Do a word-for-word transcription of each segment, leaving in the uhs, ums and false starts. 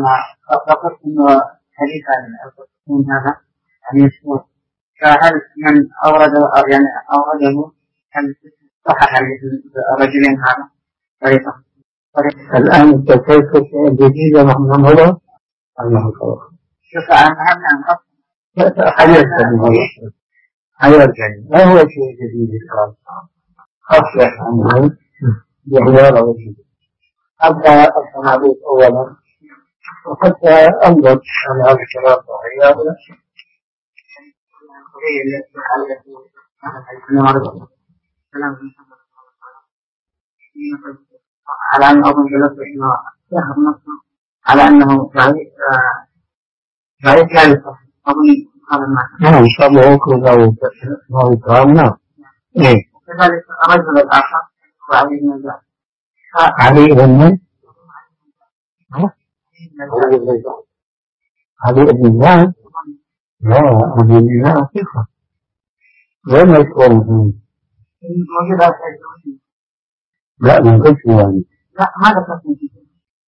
أنا ذكرت إنه حديث عن القسطين هذا يعني مشهور، فهل من أورد يعني أورده هل صحح الرجلين هذا طريقة طريقة الآن التكيف الجديدة محمد هذا المحفوظ شوف أنا هم عن خط حيرجع من هذا حيرجع ما هو شيء جديد خالص خاصة عنه بحوار وجديد أبدأ الحديث أولا وحتى أنظر أن هذا الكلام صحيح على أن أظن جلسة إنه يأخذ نفسه على أنه ضعيف ضعيف لا يصح أظن هذا المعنى. نعم إن شاء الله يكون له له كلام. نعم. إيه. وكذلك الرجل الآخر وعلي بن الجعد. علي بن علي بن الجعد. لا علي بن الجعد ثقة. وين يكون موجود على الحديث. لا من قلت يعني. لا ما ذكرت من كده.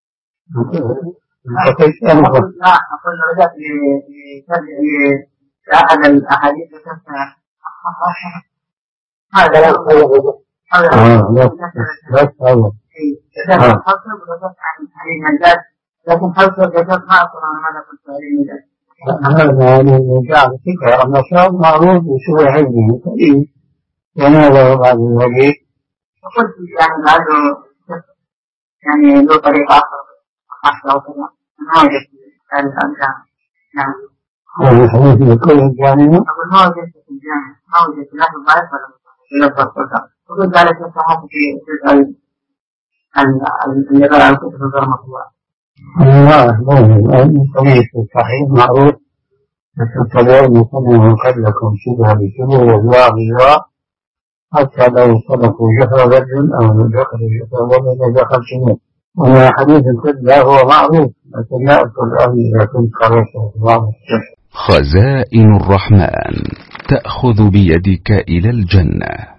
لا أقول لا أقول رجعت لأحد الأحاديث ذكرتها. هذا لا هذا لا بس هذا. إذا حصل وذكرت عن علي بن الجعد لكن حصل ذكرت ما أصلا هذا قلت علي بن الجعد. هذا علي بن الجعد ثقة النصاب معروف بسوء علمه قليل ونظر بعد الوجه. وقلت يعني بعده يعني له طريقة أخرى أخرى وكذا ما وجدت الأمثال. نعم. هذا الحديث يقول الجامع. أقول ما وجدت في الجامع ما وجدت لا في الضعيف ولا في الضعيف. وقلت ذلك الصحابة في جزء اللي قال عن كتب غير مطبوعة. الله مهم الحديث الصحيح معروف تتبعون سنه قبلكم شبه بشبه وضواء بضواء حتى لو صدقوا جفر رجل أو دخل جفر ومن دخل شنو. وما حديث الكذب هو معروف لكن لا أذكر أبي إذا كنت قرأته الله. خزائن الرحمن تأخذ بيدك إلى الجنة.